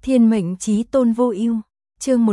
Thiên mệnh chí tôn vô ưu, chương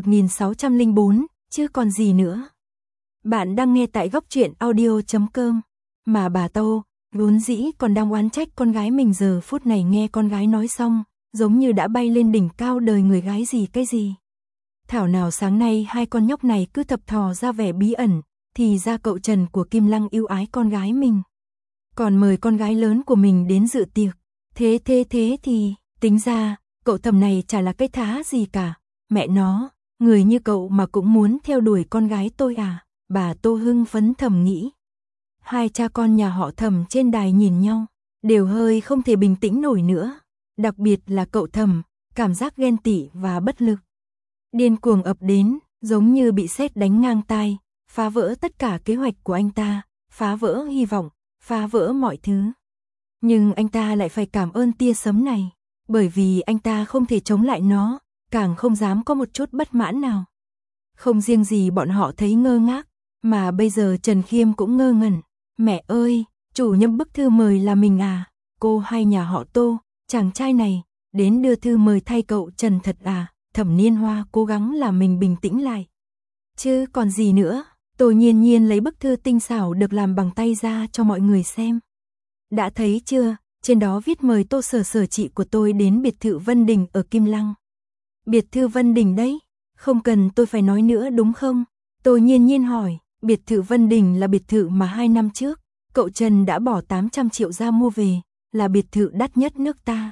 1604, chứ còn gì nữa. Bạn đang nghe tại góc truyện audio.com. Mà bà Tô, vốn dĩ còn đang oán trách con gái mình giờ phút này nghe con gái nói xong, giống như đã bay lên đỉnh cao đời người gái gì cái gì. Thảo nào sáng nay hai con nhóc này cứ thập thò ra vẻ bí ẩn, thì ra cậu Trần của Kim Lăng yêu ái con gái mình. Còn mời con gái lớn của mình đến dự tiệc. Thế thì, tính ra, cậu Thẩm này chả là cái thá gì cả. Mẹ nó, người như cậu mà cũng muốn theo đuổi con gái tôi à? Bà Tô hưng phấn thầm nghĩ. Hai cha con nhà họ Thẩm trên đài nhìn nhau, đều hơi không thể bình tĩnh nổi nữa. Đặc biệt là cậu Thẩm, cảm giác ghen tị và bất lực. Điên cuồng ập đến, giống như bị sét đánh ngang tai, phá vỡ tất cả kế hoạch của anh ta, phá vỡ hy vọng, phá vỡ mọi thứ. Nhưng anh ta lại phải cảm ơn tia sấm này, bởi vì anh ta không thể chống lại nó, càng không dám có một chút bất mãn nào. Không riêng gì bọn họ thấy ngơ ngác, mà bây giờ Trần Khiêm cũng ngơ ngẩn. Mẹ ơi, chủ nhân bức thư mời là mình à? Cô hay nhà họ Tô, chàng trai này, đến đưa thư mời thay cậu Trần thật à? Thẩm Niên Hoa cố gắng làm mình bình tĩnh lại. Chứ còn gì nữa, Tô Nhiên Nhiên lấy bức thư tinh xảo được làm bằng tay ra cho mọi người xem. Đã thấy chưa, trên đó viết mời Tô Sở chị của tôi đến biệt thự Vân Đình ở Kim Lăng. Biệt thự Vân Đình đấy, không cần tôi phải nói nữa đúng không? Tô Nhiên Nhiên hỏi, biệt thự Vân Đình là biệt thự mà 2 năm trước, cậu Trần đã bỏ 800 triệu ra mua về, là biệt thự đắt nhất nước ta.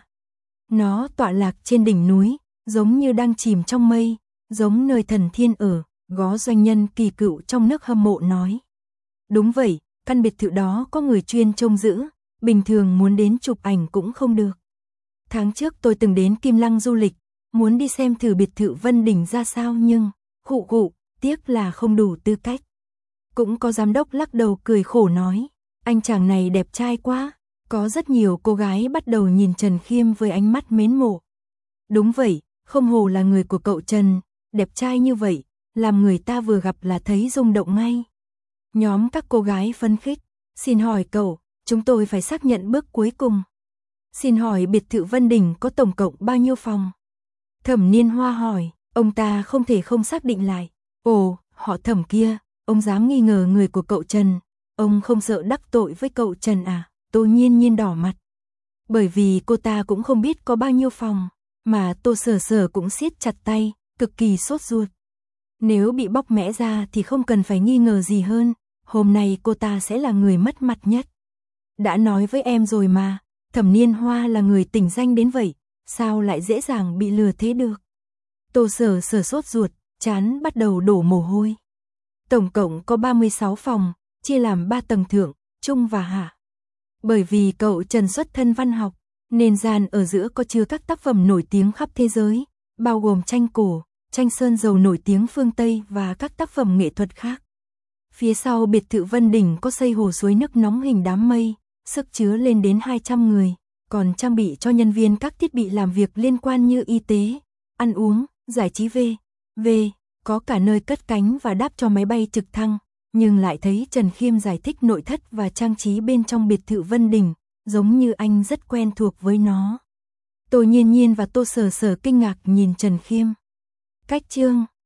Nó tọa lạc trên đỉnh núi, giống như đang chìm trong mây, giống nơi thần thiên ở, Gó doanh nhân kỳ cựu trong nước hâm mộ nói. Đúng vậy, căn biệt thự đó có người chuyên trông giữ, bình thường muốn đến chụp ảnh cũng không được. Tháng trước tôi từng đến Kim Lăng du lịch, muốn đi xem thử biệt thự Vân Đình ra sao nhưng, tiếc là không đủ tư cách. Cũng có giám đốc lắc đầu cười khổ nói, anh chàng này đẹp trai quá. Có rất nhiều cô gái bắt đầu nhìn Trần Khiêm với ánh mắt mến mộ. Đúng vậy, không hổ là người của cậu Trần, đẹp trai như vậy, làm người ta vừa gặp là thấy rung động ngay. Nhóm các cô gái phấn khích, xin hỏi cậu, chúng tôi phải xác nhận bước cuối cùng. Xin hỏi biệt thự Vân Đình có tổng cộng bao nhiêu phòng? Thẩm Niên Hoa hỏi, ông ta không thể không xác định lại. Ồ, họ Thẩm kia, ông dám nghi ngờ người của cậu Trần, ông không sợ đắc tội với cậu Trần à? Tô Nhiên Nhiên đỏ mặt. Bởi vì cô ta cũng không biết có bao nhiêu phòng, mà Tô Sở cũng siết chặt tay, cực kỳ sốt ruột. Nếu bị bóc mẽ ra thì không cần phải nghi ngờ gì hơn, hôm nay cô ta sẽ là người mất mặt nhất. Đã nói với em rồi mà, Thẩm Niên Hoa là người tỉnh danh đến vậy, sao lại dễ dàng bị lừa thế được? Tô Sở sốt ruột, trán bắt đầu đổ mồ hôi. Tổng cộng có 36 phòng, chia làm 3 tầng thượng, trung và hạ. Bởi vì cậu Trần xuất thân văn học, nên gian ở giữa có chứa các tác phẩm nổi tiếng khắp thế giới, bao gồm tranh cổ, tranh sơn dầu nổi tiếng phương Tây và các tác phẩm nghệ thuật khác. Phía sau biệt thự Vân Đình có xây hồ suối nước nóng hình đám mây, sức chứa lên đến 200 người, còn trang bị cho nhân viên các thiết bị làm việc liên quan như y tế, ăn uống, giải trí v.v. Có cả nơi cất cánh và đáp cho máy bay trực thăng. Nhưng lại thấy Trần Khiêm giải thích nội thất và trang trí bên trong biệt thự Vân Đình, giống như anh rất quen thuộc với nó. Tô Nhiên Nhiên và Tô Sở kinh ngạc nhìn Trần Khiêm. Cách chương